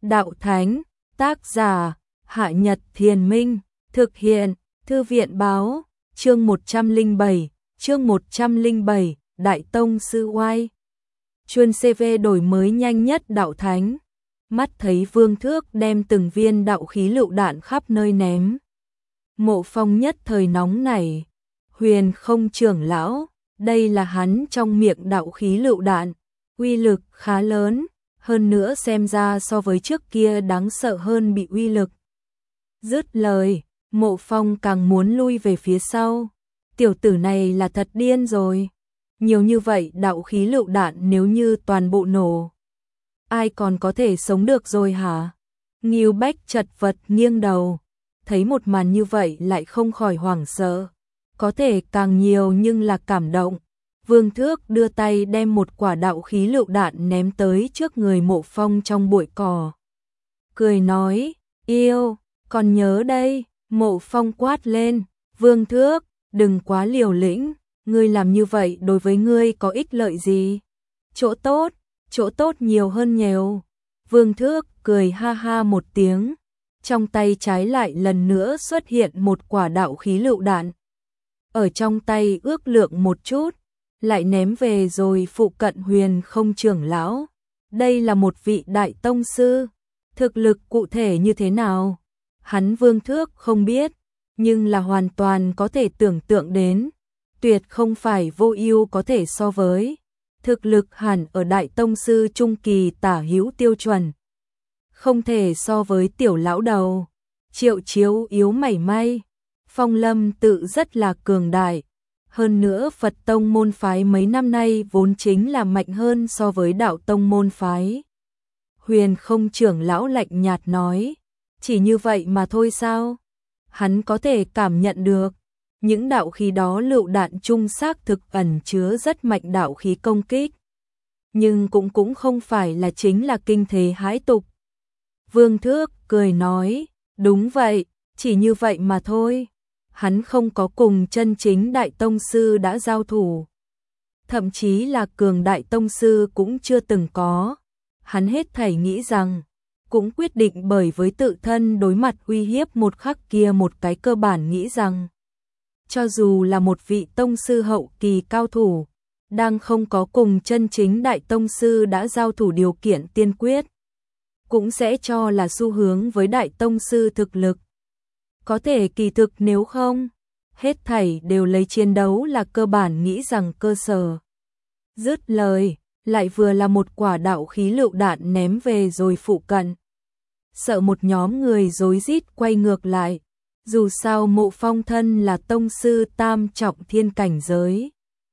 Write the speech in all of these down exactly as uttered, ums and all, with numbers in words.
Đạo Thánh, tác giả, Hạ Nhật Thiền Minh, thực hiện, Thư viện báo, chương một trăm lẻ bảy, chương một trăm lẻ bảy, Đại Tông Sư Oai. Chuyên xê vê đổi mới nhanh nhất Đạo Thánh. Mắt thấy Vương Thước đem từng viên đạo khí lựu đạn khắp nơi ném. Mộ Phong nhất thời nóng nảy. Huyền Không trưởng lão, đây là hắn trong miệng đạo khí lựu đạn, uy lực khá lớn, hơn nữa xem ra so với trước kia đáng sợ hơn bị uy lực. Dứt lời, Mộ Phong càng muốn lui về phía sau. Tiểu tử này là thật điên rồi. Nhiều như vậy đạo khí lựu đạn nếu như toàn bộ nổ, ai còn có thể sống được rồi hả? Ngưu Bách chật vật nghiêng đầu, thấy một màn như vậy lại không khỏi hoảng sợ. Có thể càng nhiều nhưng là cảm động. Vương Thước đưa tay đem một quả đạo khí lựu đạn ném tới trước người Mộ Phong trong bụi cỏ. Cười nói, yêu, còn nhớ đây. Mộ Phong quát lên, Vương Thước, đừng quá liều lĩnh, ngươi làm như vậy đối với ngươi có ích lợi gì? Chỗ tốt, chỗ tốt nhiều hơn nhiều. Vương Thước cười ha ha một tiếng, trong tay trái lại lần nữa xuất hiện một quả đạo khí lựu đạn. Ở trong tay ước lượng một chút, lại ném về rồi phụ cận Huyền Không trưởng lão. Đây là một vị đại tông sư, thực lực cụ thể như thế nào? Hắn Vương Thước không biết, nhưng là hoàn toàn có thể tưởng tượng đến, tuyệt không phải Vô Ưu có thể so với. Thực lực hẳn ở đại tông sư trung kỳ tả hữu tiêu chuẩn, không thể so với tiểu lão đầu. Triệu Chiếu yếu mảy may. Phong Lâm tự rất là cường đại, hơn nữa Phật tông môn phái mấy năm nay vốn chính là mạnh hơn so với đạo tông môn phái. Huyền Không trưởng lão lạnh nhạt nói, chỉ như vậy mà thôi sao? Hắn có thể cảm nhận được, những đạo khí đó lựu đạn trung xác thực ẩn chứa rất mạnh đạo khí công kích, nhưng cũng cũng không phải là chính là kinh thế hãi tục. Vương Thước cười nói, đúng vậy, chỉ như vậy mà thôi. Hắn không có cùng chân chính đại tông sư đã giao thủ, thậm chí là cường đại tông sư cũng chưa từng có. Hắn hết thảy nghĩ rằng, cũng quyết định bởi với tự thân đối mặt uy hiếp một khắc kia một cái cơ bản nghĩ rằng, cho dù là một vị tông sư hậu kỳ cao thủ, đang không có cùng chân chính đại tông sư đã giao thủ điều kiện tiên quyết, cũng sẽ cho là xu hướng với đại tông sư thực lực. Có thể kỳ thực nếu không, hết thảy đều lấy chiến đấu là cơ bản nghĩ rằng cơ sở. Dứt lời, lại vừa là một quả đạo khí lựu đạn ném về rồi phụ cận. Sợ một nhóm người rối rít quay ngược lại, dù sao Mộ Phong thân là tông sư tam trọng thiên cảnh giới,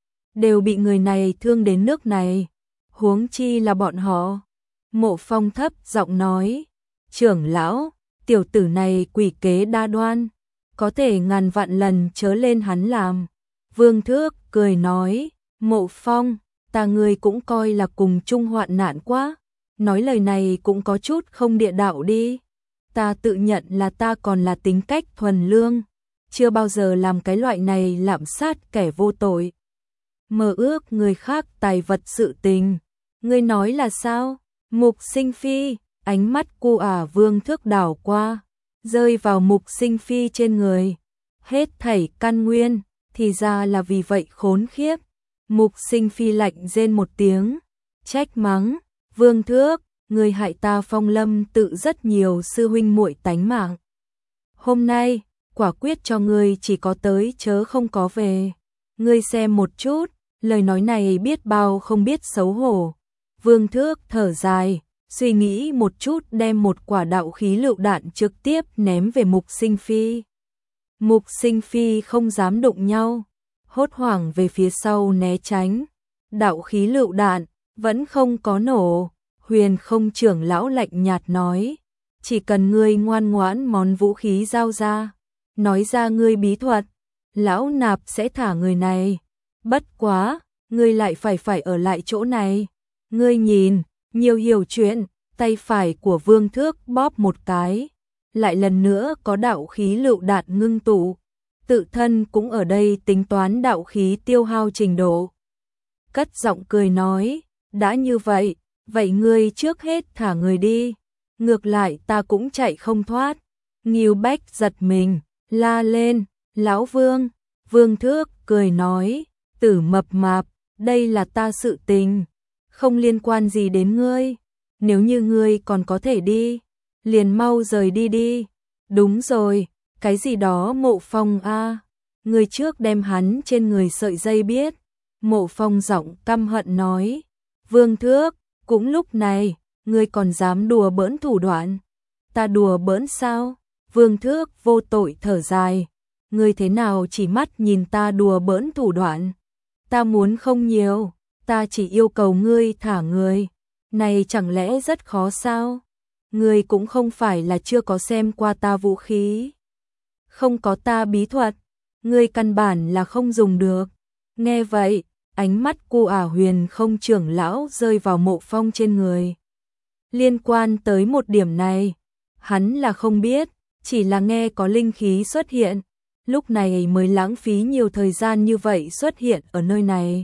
đều bị người này thương đến nước này, huống chi là bọn họ. Mộ Phong thấp giọng nói, trưởng lão, tiểu tử này quỷ kế đa đoan, có thể ngàn vạn lần chớ lên hắn làm. Vương Thước cười nói, Mộ Phong, ta ngươi cũng coi là cùng chung hoạn nạn quá, nói lời này cũng có chút không địa đạo đi. Ta tự nhận là ta còn là tính cách thuần lương, chưa bao giờ làm cái loại này lạm sát kẻ vô tội, mơ ước người khác tài vật sự tình. Ngươi nói là sao? Mục Sinh Phi, ánh mắt cu ả Vương Thước đảo qua, rơi vào Mục Sinh Phi trên người. Hết thảy căn nguyên, thì ra là vì vậy khốn khiếp. Mục Sinh Phi lạnh rên một tiếng, trách mắng, Vương Thước, người hại ta Phong Lâm tự rất nhiều sư huynh muội tánh mạng. Hôm nay, quả quyết cho ngươi chỉ có tới chớ không có về. Ngươi xem một chút, lời nói này biết bao không biết xấu hổ. Vương Thước thở dài, suy nghĩ một chút đem một quả đạo khí lựu đạn trực tiếp ném về Mục Sinh Phi. Mục Sinh Phi không dám đụng nhau, hốt hoảng về phía sau né tránh. Đạo khí lựu đạn vẫn không có nổ. Huyền Không trưởng lão lạnh nhạt nói, chỉ cần ngươi ngoan ngoãn món vũ khí giao ra, nói ra ngươi bí thuật, lão nạp sẽ thả người này. Bất quá, ngươi lại phải phải ở lại chỗ này. Ngươi nhìn, nhiều hiểu chuyện. Tay phải của Vương Thước bóp một cái, lại lần nữa có đạo khí lựu đạn ngưng tụ. Tự thân cũng ở đây tính toán đạo khí tiêu hao trình độ. Cất giọng cười nói, đã như vậy, vậy ngươi trước hết thả người đi. ngược lại ta cũng chạy không thoát. Ngưu Bách giật mình, la lên, lão Vương. Vương Thước cười nói, Tử mập mạp, đây là ta sự tình, không liên quan gì đến ngươi. Nếu như ngươi còn có thể đi, liền mau rời đi đi. Đúng rồi, cái gì đó Mộ Phong a, à? Ngươi trước đem hắn trên người sợi dây biết. Mộ Phong giọng căm hận nói. Vương Thước, cũng lúc này, ngươi còn dám đùa bỡn thủ đoạn. Ta đùa bỡn sao? Vương Thước vô tội thở dài. Ngươi thế nào chỉ mắt nhìn ta đùa bỡn thủ đoạn? Ta muốn không nhiều, ta chỉ yêu cầu ngươi thả người. Này chẳng lẽ rất khó sao? Ngươi cũng không phải là chưa có xem qua ta vũ khí. Không có ta bí thuật, ngươi căn bản là không dùng được. Nghe vậy, ánh mắt Cu Ả Huyền không trưởng lão rơi vào Mộ Phong trên người. Liên quan tới một điểm này, hắn là không biết, chỉ là nghe có linh khí xuất hiện, lúc này mới lãng phí nhiều thời gian như vậy xuất hiện ở nơi này.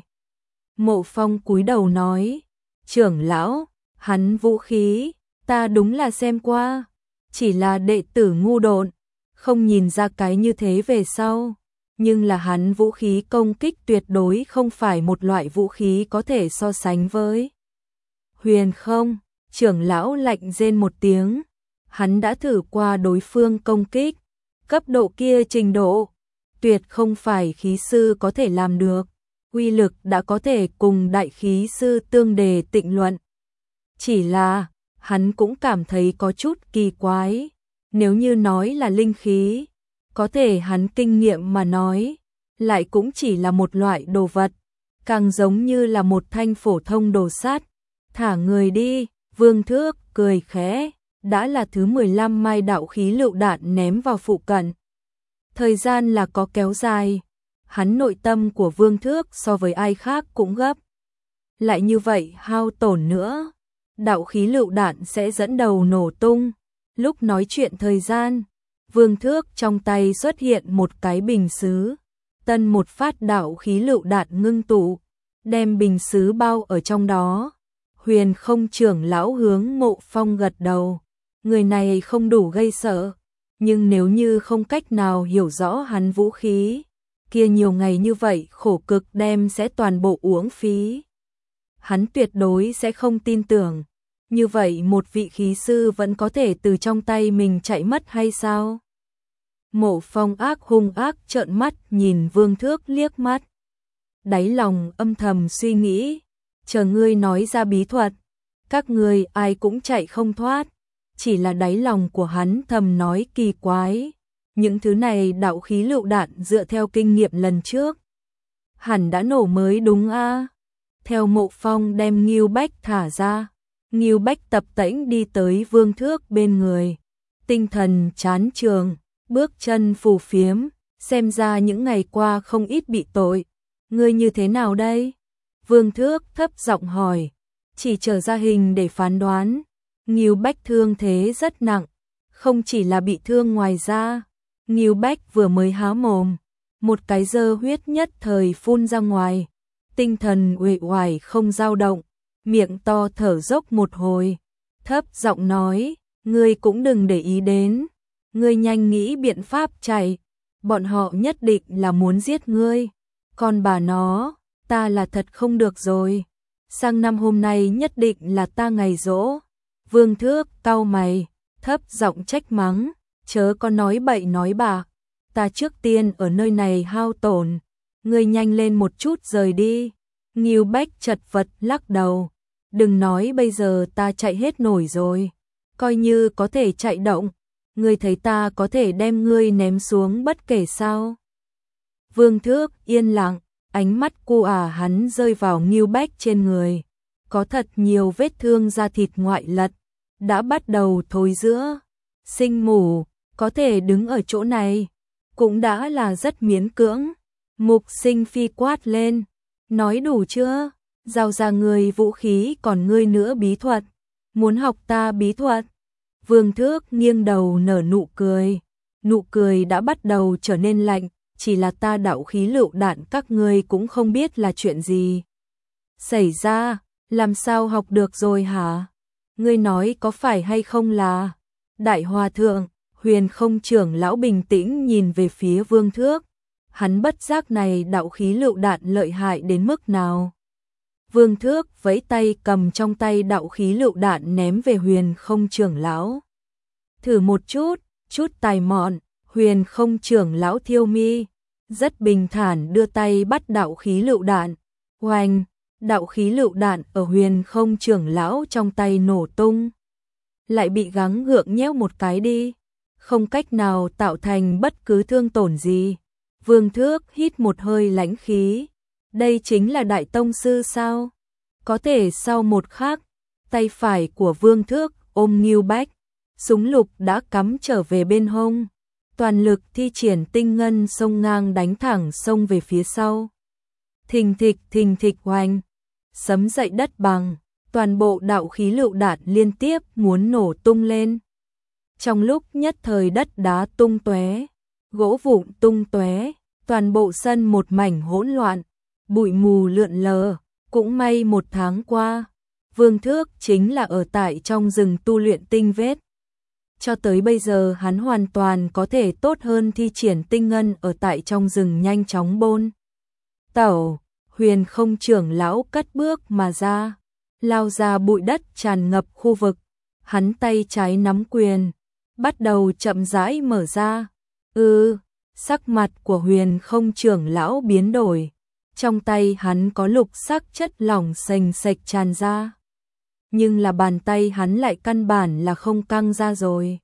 Mộ Phong cúi đầu nói, trưởng lão, hắn vũ khí, ta đúng là xem qua, chỉ là đệ tử ngu độn, không nhìn ra cái như thế về sau. Nhưng là hắn vũ khí công kích tuyệt đối không phải một loại vũ khí có thể so sánh với. Huyền không, trưởng lão lạnh rên một tiếng, hắn đã thử qua đối phương công kích, cấp độ kia trình độ, tuyệt không phải khí sư có thể làm được, uy lực đã có thể cùng đại khí sư tương đề tịnh luận. Chỉ là, hắn cũng cảm thấy có chút kỳ quái, nếu như nói là linh khí, có thể hắn kinh nghiệm mà nói, lại cũng chỉ là một loại đồ vật, càng giống như là một thanh phổ thông đồ sắt. Thả người đi, Vương Thước cười khẽ, đã là thứ mười lăm mai đạo khí lựu đạn ném vào phụ cận. Thời gian là có kéo dài, hắn nội tâm của Vương Thước so với ai khác cũng gấp. Lại như vậy hao tổn nữa, đạo khí lựu đạn sẽ dẫn đầu nổ tung. Lúc nói chuyện thời gian, Vương Thước trong tay xuất hiện một cái bình sứ, tân một phát đạo khí lựu đạn ngưng tụ, đem bình sứ bao ở trong đó. Huyền không trưởng lão hướng Mộ Phong gật đầu, người này không đủ gây sợ, nhưng nếu như không cách nào hiểu rõ hắn vũ khí, kia nhiều ngày như vậy khổ cực đem sẽ toàn bộ uổng phí. Hắn tuyệt đối sẽ không tin tưởng, như vậy một vị khí sư vẫn có thể từ trong tay mình chạy mất hay sao? Mộ Phong ác hung ác trợn mắt nhìn Vương Thước liếc mắt. Đáy lòng âm thầm suy nghĩ, chờ ngươi nói ra bí thuật, các ngươi ai cũng chạy không thoát. Chỉ là đáy lòng của hắn thầm nói kỳ quái, những thứ này đạo khí lựu đạn dựa theo kinh nghiệm lần trước, hẳn đã nổ mới đúng a. Theo Mộ Phong đem Ngưu Bách thả ra, Ngưu Bách tập tễnh đi tới Vương Thước bên người, tinh thần chán trường, bước chân phù phiếm, xem ra những ngày qua không ít bị tội. Ngươi như thế nào đây? Vương Thước thấp giọng hỏi, chỉ chờ ra hình để phán đoán. Ngưu Bách thương thế rất nặng, không chỉ là bị thương ngoài da. Ngưu Bách vừa mới há mồm, một cái dơ huyết nhất thời phun ra ngoài, tinh thần uể oải không dao động, miệng to thở dốc một hồi, thấp giọng nói, ngươi cũng đừng để ý đến, ngươi nhanh nghĩ biện pháp chạy, bọn họ nhất định là muốn giết ngươi, còn bà nó, ta là thật không được rồi, sang năm hôm nay nhất định là ta ngày giỗ. Vương Thước cau mày, thấp giọng trách mắng, chớ có nói bậy nói bạ, ta trước tiên ở nơi này hao tổn, ngươi nhanh lên một chút rời đi. Ngưu Bách chật vật lắc đầu, đừng nói bây giờ ta chạy hết nổi rồi, coi như có thể chạy động, ngươi thấy ta có thể đem ngươi ném xuống bất kể sao. Vương Thước yên lặng, ánh mắt Cu Ả hắn rơi vào Ngưu Bách trên người, có thật nhiều vết thương da thịt ngoại lật, đã bắt đầu thối rữa, sinh mủ, có thể đứng ở chỗ này, cũng đã là rất miễn cưỡng. Mục Sinh Phi quát lên, nói đủ chưa, giao ra người vũ khí còn ngươi nữa bí thuật, muốn học ta bí thuật. Vương Thước nghiêng đầu nở nụ cười, nụ cười đã bắt đầu trở nên lạnh, chỉ là ta đạo khí lựu đạn các ngươi cũng không biết là chuyện gì xảy ra, làm sao học được rồi hả? Ngươi nói có phải hay không là Đại Hòa Thượng? Huyền Không trưởng lão bình tĩnh nhìn về phía Vương Thước. Hắn bất giác này đạo khí lựu đạn lợi hại đến mức nào. Vương Thước vẫy tay cầm trong tay đạo khí lựu đạn ném về Huyền Không trưởng lão. Thử một chút, chút tài mọn. Huyền Không trưởng lão thiêu mi, rất bình thản đưa tay bắt đạo khí lựu đạn. Oanh, đạo khí lựu đạn ở Huyền Không trưởng lão trong tay nổ tung. Lại bị gắng gượng nhéo một cái đi, không cách nào tạo thành bất cứ thương tổn gì. Vương Thước hít một hơi lãnh khí. Đây chính là Đại Tông Sư sao? Có thể sau một khắc, tay phải của Vương Thước ôm Ngưu Bách, súng lục đã cắm trở về bên hông. Toàn lực thi triển tinh ngân sông ngang đánh thẳng sông về phía sau. Thình thịch thình thịch oanh, sấm dậy đất bằng, toàn bộ đạo khí lựu đạn liên tiếp muốn nổ tung lên. Trong lúc nhất thời đất đá tung tóe, gỗ vụn tung tóe, toàn bộ sân một mảnh hỗn loạn, bụi mù lượn lờ. Cũng may một tháng qua, Vương Thước chính là ở tại trong rừng tu luyện tinh vết. Cho tới bây giờ hắn hoàn toàn có thể tốt hơn thi triển tinh ngân ở tại trong rừng nhanh chóng bôn tẩu. Huyền Không trưởng lão cất bước mà ra, lao ra bụi đất tràn ngập khu vực. Hắn tay trái nắm quyền, bắt đầu chậm rãi mở ra. Ừ, sắc mặt của Huyền Không trưởng lão biến đổi. Trong tay hắn có lục sắc chất lỏng sền sệt tràn ra. Nhưng là bàn tay hắn lại căn bản là không căng ra rồi.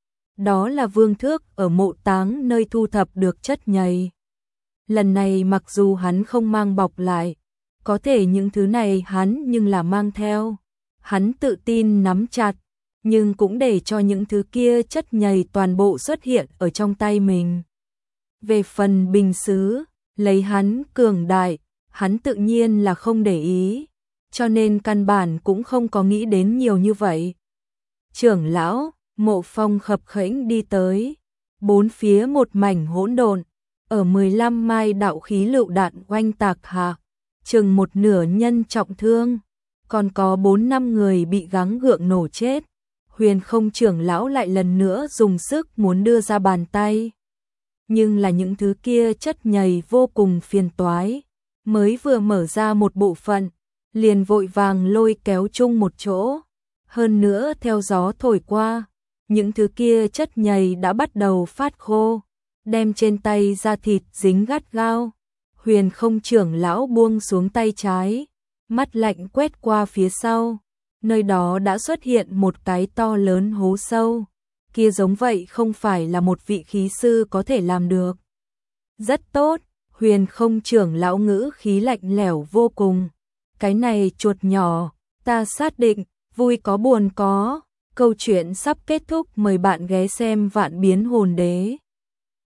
Đó là Vương Thước ở mộ táng nơi thu thập được chất nhầy. Lần này mặc dù hắn không mang bọc lại, có thể những thứ này hắn nhưng là mang theo. Hắn tự tin nắm chặt, nhưng cũng để cho những thứ kia chất nhầy toàn bộ xuất hiện ở trong tay mình. Về phần bình sứ, lấy hắn cường đại, hắn tự nhiên là không để ý, cho nên căn bản cũng không có nghĩ đến nhiều như vậy. Trưởng lão, Mộ Phong khập khẽnh đi tới, bốn phía một mảnh hỗn độn, ở mười lăm mai đạo khí lựu đạn oanh tạc hạ, chừng một nửa nhân trọng thương, còn có bốn năm người bị gắng gượng nổ chết. Huyền Không trưởng lão lại lần nữa dùng sức muốn đưa ra bàn tay. Nhưng là những thứ kia chất nhầy vô cùng phiền toái, mới vừa mở ra một bộ phận, liền vội vàng lôi kéo chung một chỗ. Hơn nữa theo gió thổi qua, những thứ kia chất nhầy đã bắt đầu phát khô, đem trên tay da thịt dính gắt gao. Huyền Không trưởng lão buông xuống tay trái, mắt lạnh quét qua phía sau, nơi đó đã xuất hiện một cái to lớn hố sâu. Kia giống vậy không phải là một vị khí sư có thể làm được. Rất tốt, Huyền Không trưởng lão ngữ khí lạnh lẽo vô cùng. Cái này chuột nhỏ, ta xác định, vui có buồn có. Câu chuyện sắp kết thúc, mời bạn ghé xem Vạn Biến Hồn Đế.